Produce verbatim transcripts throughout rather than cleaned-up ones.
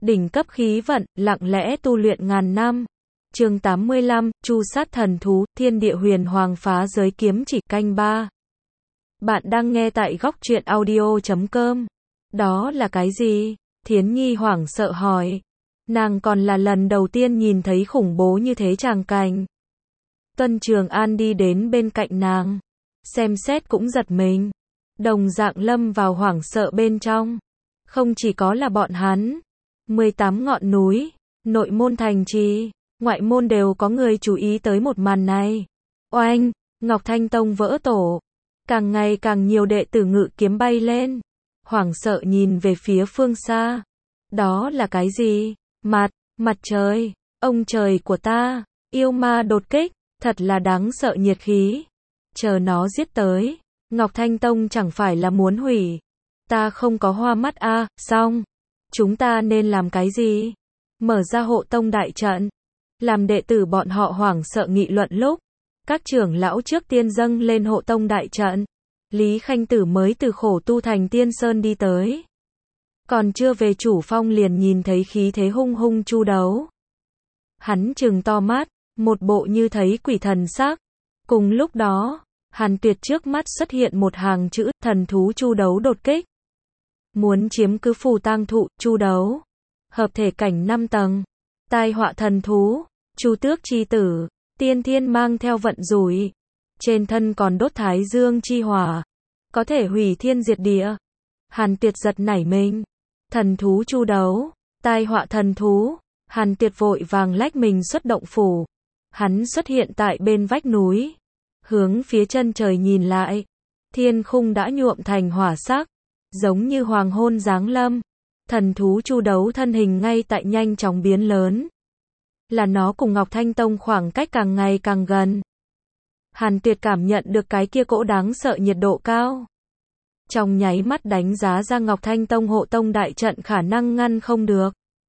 Đỉnh cấp khí vận, lặng lẽ tu luyện ngàn năm. Chương tám mươi lăm, Chu sát thần thú, thiên địa huyền hoàng phá giới kiếm chỉ, canh ba. Bạn đang nghe tại góc truyện audio chấm com. Đó là cái gì? Thiến Nhi hoảng sợ hỏi. Nàng còn là lần đầu tiên nhìn thấy khủng bố như thế tràng cảnh. Tuân Trường An đi đến bên cạnh nàng. Xem xét cũng giật mình. Đồng dạng lâm vào hoảng sợ bên trong. Không chỉ có là bọn hắn. mười tám ngọn núi, nội môn thành trì, ngoại môn đều có người chú ý tới một màn này. Oanh, Ngọc Thanh Tông vỡ tổ. Càng ngày càng nhiều đệ tử ngự kiếm bay lên. Hoảng sợ nhìn về phía phương xa. Đó là cái gì? Mặt, mặt trời, ông trời của ta, yêu ma đột kích, thật là đáng sợ nhiệt khí. Chờ nó giết tới, Ngọc Thanh Tông chẳng phải là muốn hủy. Ta không có hoa mắt a, à, xong. Chúng ta nên làm cái gì? Mở ra hộ tông đại trận. Làm đệ tử bọn họ hoảng sợ nghị luận lúc. Các trưởng lão trước tiên dâng lên hộ tông đại trận. Lý Khanh Tử mới từ khổ tu thành Tiên Sơn đi tới. Còn chưa về chủ phong liền nhìn thấy khí thế hung hung Chu Đấu. Hắn trừng to mắt, một bộ như thấy quỷ thần sắc. Cùng lúc đó, Hàn Tuyệt trước mắt xuất hiện một hàng chữ, thần thú Chu Đấu đột kích. Muốn chiếm cứ phù tang thụ, Chu Đấu. Hợp thể cảnh năm tầng. Tai họa thần thú, Chu Tước chi tử, tiên thiên mang theo vận rủi. Trên thân còn đốt thái dương chi hỏa. Có thể hủy thiên diệt địa. Hàn Tuyệt giật nảy mình. Thần thú Chu Đấu, tai họa thần thú. Hàn Tuyệt vội vàng lách mình xuất động phủ. Hắn xuất hiện tại bên vách núi. Hướng phía chân trời nhìn lại. Thiên khung đã nhuộm thành hỏa sắc. Giống như hoàng hôn giáng lâm. Thần thú Chu Đấu thân hình ngay tại nhanh chóng biến lớn. Là nó cùng Ngọc Thanh Tông khoảng cách càng ngày càng gần. Hàn Tuyệt cảm nhận được cái kia cỗ đáng sợ nhiệt độ cao. Trong nháy mắt đánh giá ra Ngọc Thanh Tông hộ tông đại trận khả năng ngăn không được.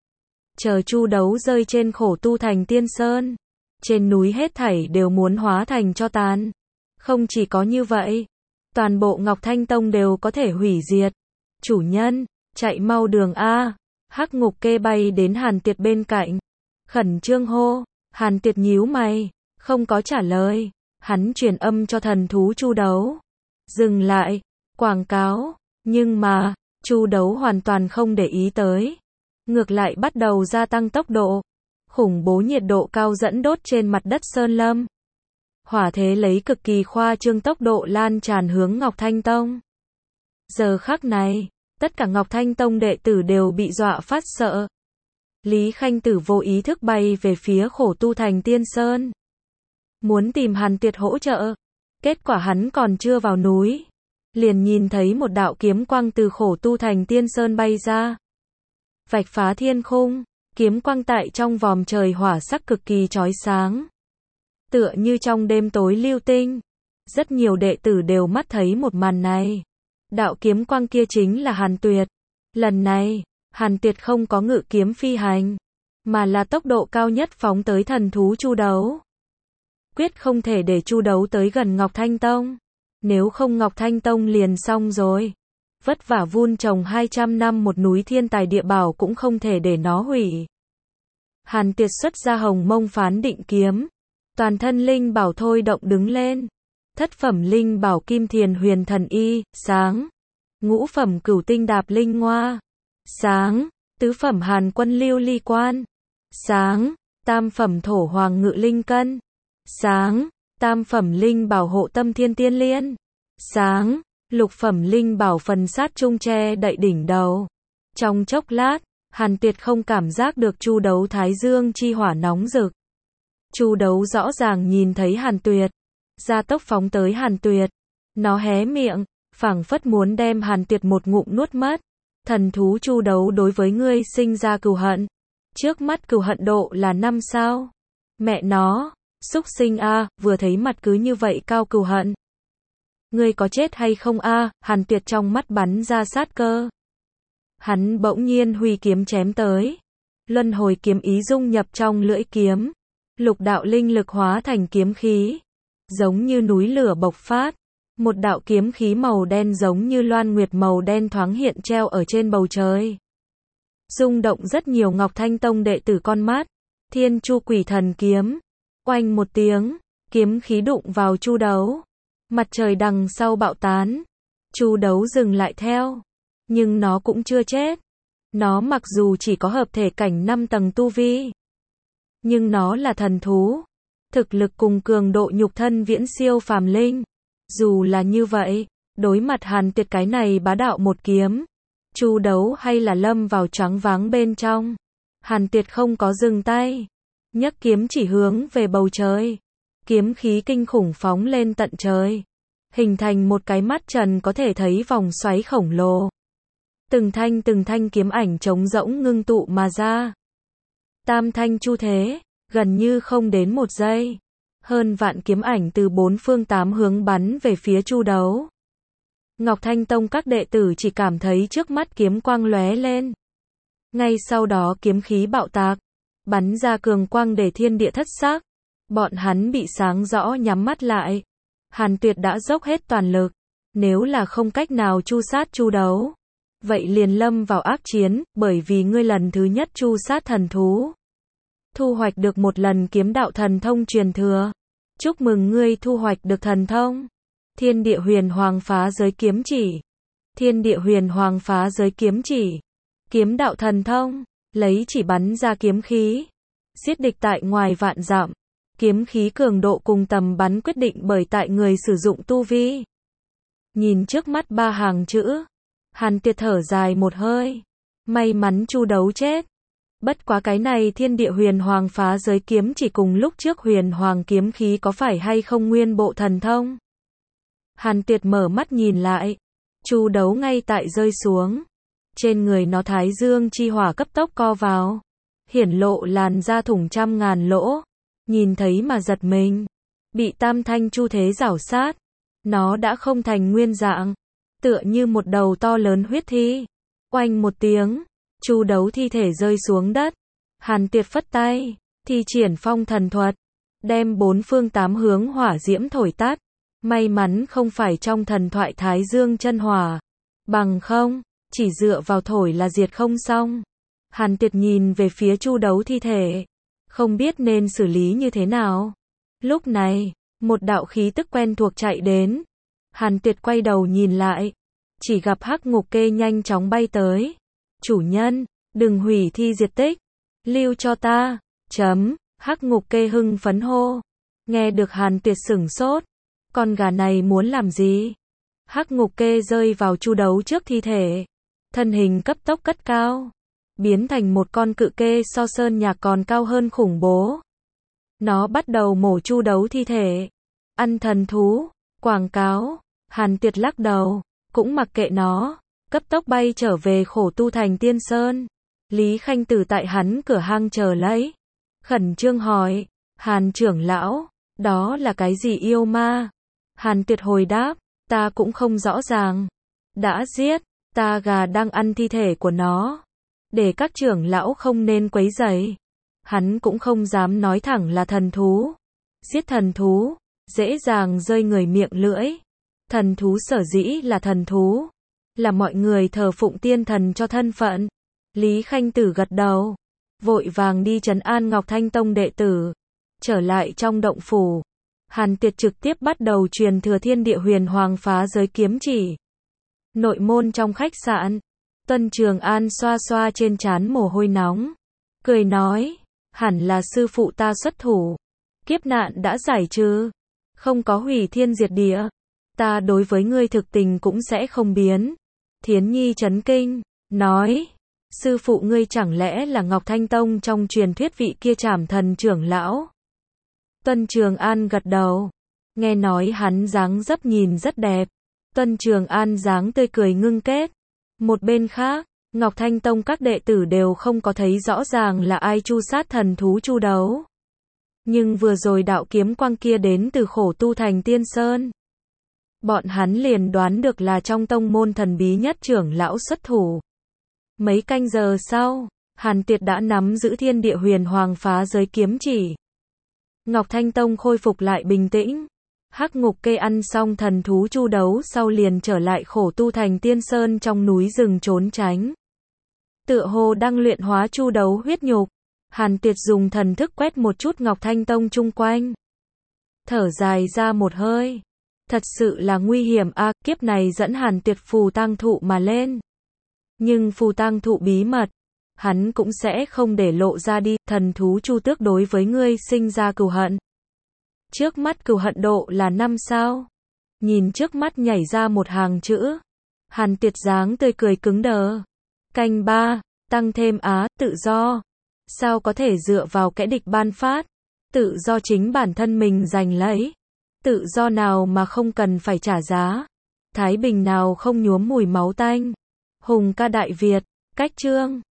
Chờ Chu Đấu rơi trên khổ tu thành Tiên Sơn. Trên núi hết thảy đều muốn hóa thành cho tàn. Không chỉ có như vậy. Toàn bộ Ngọc Thanh Tông đều có thể hủy diệt. Chủ nhân, chạy mau đường A. Hắc Ngục Kê bay đến Hàn Tuyệt bên cạnh. Khẩn trương hô. Hàn Tuyệt nhíu mày. Không có trả lời. Hắn truyền âm cho thần thú Chu Đấu. Dừng lại. Quảng cáo. Nhưng mà, Chu Đấu hoàn toàn không để ý tới. Ngược lại bắt đầu gia tăng tốc độ. Khủng bố nhiệt độ cao dẫn đốt trên mặt đất sơn lâm. Hỏa thế lấy cực kỳ khoa trương tốc độ lan tràn hướng Ngọc Thanh Tông. Giờ khắc này, tất cả Ngọc Thanh Tông đệ tử đều bị dọa phát sợ. Lý Khanh Tử vô ý thức bay về phía khổ tu thành Tiên Sơn. Muốn tìm Hàn Tuyệt hỗ trợ. Kết quả hắn còn chưa vào núi. Liền nhìn thấy một đạo kiếm quang từ khổ tu thành Tiên Sơn bay ra. Vạch phá thiên khung, kiếm quang tại trong vòm trời hỏa sắc cực kỳ chói sáng. Tựa như trong đêm tối lưu tinh. Rất nhiều đệ tử đều mắt thấy một màn này. Đạo kiếm quang kia chính là Hàn Tuyệt. Lần này, Hàn Tuyệt không có ngự kiếm phi hành, mà là tốc độ cao nhất phóng tới thần thú Chu Đấu. Quyết không thể để Chu Đấu tới gần Ngọc Thanh Tông. Nếu không Ngọc Thanh Tông liền xong rồi. Vất vả vun trồng hai trăm năm một núi thiên tài địa bảo cũng không thể để nó hủy. Hàn Tuyệt xuất ra hồng mông phán định kiếm. Toàn thân linh bảo thôi động đứng lên. Thất phẩm linh bảo kim thiền huyền thần y, sáng. Ngũ phẩm cửu tinh đạp linh ngoa, sáng. Tứ phẩm hàn quân lưu ly quan, sáng. Tam phẩm thổ hoàng ngự linh cân, sáng. Tam phẩm linh bảo hộ tâm thiên tiên liên, sáng. Lục phẩm linh bảo phần sát trung che đậy đỉnh đầu. Trong chốc lát, Hàn Tuyệt không cảm giác được Chu Đấu thái dương chi hỏa nóng rực. Chu Đấu rõ ràng nhìn thấy Hàn Tuyệt, gia tốc phóng tới Hàn Tuyệt. Nó hé miệng, phảng phất muốn đem Hàn Tuyệt một ngụm nuốt mất. Thần thú Chu Đấu đối với ngươi sinh ra cừu hận. Trước mắt cừu hận độ là năm sao. Mẹ nó, xúc sinh a, vừa thấy mặt cứ như vậy cao cừu hận. Ngươi có chết hay không a? Hàn Tuyệt trong mắt bắn ra sát cơ. Hắn bỗng nhiên huy kiếm chém tới. Luân hồi kiếm ý dung nhập trong lưỡi kiếm. Lục đạo linh lực hóa thành kiếm khí. Giống như núi lửa bộc phát. Một đạo kiếm khí màu đen giống như loan nguyệt màu đen thoáng hiện treo ở trên bầu trời. rung động rất nhiều Ngọc Thanh Tông đệ tử con mắt. Thiên Chu Quỷ Thần Kiếm. Oanh một tiếng, kiếm khí đụng vào Chu Đấu. Mặt trời đằng sau bạo tán. Chu Đấu dừng lại theo. Nhưng nó cũng chưa chết. Nó mặc dù chỉ có hợp thể cảnh năm tầng tu vi, nhưng nó là thần thú. Thực lực cùng cường độ nhục thân viễn siêu phàm linh. Dù là như vậy, đối mặt Hàn Tuyệt cái này bá đạo một kiếm, Chu Đấu hay là lâm vào choáng váng bên trong. Hàn Tuyệt không có dừng tay, nhấc kiếm chỉ hướng về bầu trời. Kiếm khí kinh khủng phóng lên tận trời, hình thành một cái mắt trần có thể thấy vòng xoáy khổng lồ. Từng thanh từng thanh kiếm ảnh trống rỗng ngưng tụ mà ra. Tam thanh chu thế, gần như không đến một giây. Hơn vạn kiếm ảnh từ bốn phương tám hướng bắn về phía Chu Đấu. Ngọc Thanh Tông các đệ tử chỉ cảm thấy trước mắt kiếm quang lóe lên. Ngay sau đó kiếm khí bạo tạc, bắn ra cường quang để thiên địa thất sắc. Bọn hắn bị sáng rõ nhắm mắt lại. Hàn Tuyệt đã dốc hết toàn lực. Nếu là không cách nào chu sát Chu Đấu, vậy liền lâm vào ác chiến, bởi vì ngươi lần thứ nhất chu sát thần thú, thu hoạch được một lần kiếm đạo thần thông truyền thừa. Chúc mừng ngươi thu hoạch được thần thông. Thiên địa huyền hoàng phá giới kiếm chỉ. Thiên địa huyền hoàng phá giới kiếm chỉ. Kiếm đạo thần thông, lấy chỉ bắn ra kiếm khí, giết địch tại ngoài vạn dặm. Kiếm khí cường độ cùng tầm bắn quyết định bởi tại người sử dụng tu vi. Nhìn trước mắt ba hàng chữ, Hàn Tuyệt thở dài một hơi. May mắn Chu Đấu chết. Bất quá cái này thiên địa huyền hoàng phá giới kiếm chỉ cùng lúc trước huyền hoàng kiếm khí có phải hay không nguyên bộ thần thông. Hàn Tuyệt mở mắt nhìn lại. Chu Đấu ngay tại rơi xuống. Trên người nó thái dương chi hỏa cấp tốc co vào. Hiển lộ làn da thủng trăm ngàn lỗ. Nhìn thấy mà giật mình. Bị tam thanh chu thế rảo sát. Nó đã không thành nguyên dạng. Tựa như một đầu to lớn huyết thi. Oanh một tiếng. Chu Đấu thi thể rơi xuống đất. Hàn Tuyệt phất tay, thi triển phong thần thuật, đem bốn phương tám hướng hỏa diễm thổi tắt. May mắn không phải trong thần thoại Thái Dương chân hỏa. Bằng không, chỉ dựa vào thổi là diệt không xong. Hàn Tuyệt nhìn về phía Chu Đấu thi thể, không biết nên xử lý như thế nào. Lúc này, một đạo khí tức quen thuộc chạy đến. Hàn Tuyệt quay đầu nhìn lại, chỉ gặp Hắc Ngục Kê nhanh chóng bay tới. Chủ nhân, đừng hủy thi diệt tích, lưu cho ta. Chấm, Hắc Ngục Kê hưng phấn hô. Nghe được Hàn Tuyệt sửng sốt, con gà này muốn làm gì? Hắc Ngục Kê rơi vào Chu Đấu trước thi thể, thân hình cấp tốc cất cao, biến thành một con cự kê so sơn nhạc còn cao hơn khủng bố. Nó bắt đầu mổ Chu Đấu thi thể. Ăn thần thú, quảng cáo. Hàn Tuyệt lắc đầu, cũng mặc kệ nó, cấp tốc bay trở về Khổ Tu Thành Tiên Sơn. Lý Khanh Tử tại hắn cửa hang chờ lấy, khẩn trương hỏi, Hàn trưởng lão, đó là cái gì yêu ma? Hàn Tuyệt hồi đáp, ta cũng không rõ ràng. Đã giết, ta gà đang ăn thi thể của nó, để các trưởng lão không nên quấy rầy. Hắn cũng không dám nói thẳng là thần thú. Giết thần thú, dễ dàng rơi người miệng lưỡi. Thần thú sở dĩ là thần thú, là mọi người thờ phụng tiên thần cho thân phận. Lý Khanh Tử gật đầu, vội vàng đi trấn an Ngọc Thanh Tông đệ tử. Trở lại trong động phủ, Hàn Tuyệt trực tiếp bắt đầu truyền thừa thiên địa huyền hoàng phá giới kiếm chỉ. Nội môn trong khách sạn, Tuân Trường An xoa xoa trên trán mồ hôi nóng, cười nói, hẳn là sư phụ ta xuất thủ. Kiếp nạn đã giải trừ, không có hủy thiên diệt địa, ta đối với ngươi thực tình cũng sẽ không biến. Thiến Nhi chấn kinh, nói, sư phụ ngươi chẳng lẽ là Ngọc Thanh Tông trong truyền thuyết vị kia Trảm Thần trưởng lão? Tuân Trường An gật đầu, nghe nói hắn dáng dấp nhìn rất đẹp. Tuân Trường An dáng tươi cười ngưng kết. Một bên khác, Ngọc Thanh Tông các đệ tử đều không có thấy rõ ràng là ai chu sát thần thú Chu Đấu. Nhưng vừa rồi đạo kiếm quang kia đến từ Khổ Tu Thành Tiên Sơn. Bọn hắn liền đoán được là trong tông môn thần bí nhất trưởng lão xuất thủ. Mấy canh giờ sau, Hàn Tuyệt đã nắm giữ thiên địa huyền hoàng phá giới kiếm chỉ. Ngọc Thanh Tông khôi phục lại bình tĩnh. Hắc Ngục Kê ăn xong thần thú Chu Đấu sau liền trở lại Khổ Tu Thành Tiên Sơn trong núi rừng trốn tránh. tựa hồ đang luyện hóa chu đấu huyết nhục. Hàn Tiệt dùng thần thức quét một chút Ngọc Thanh Tông chung quanh. Thở dài ra một hơi. Thật sự là nguy hiểm a, à, kiếp này dẫn Hàn Tiệt phù tang thụ mà lên. Nhưng phù tang thụ bí mật, hắn cũng sẽ không để lộ ra đi, thần thú Chu Tước đối với ngươi sinh ra cừu hận. Trước mắt cừu hận độ là năm sao. Nhìn trước mắt nhảy ra một hàng chữ. Hàn Tiệt dáng tươi cười cứng đờ. Canh ba, tăng thêm á, tự do. Sao có thể dựa vào kẻ địch ban phát? Tự do chính bản thân mình giành lấy. Tự do nào mà không cần phải trả giá? Thái bình nào không nhuốm mùi máu tanh? Hùng ca Đại Việt, cách chương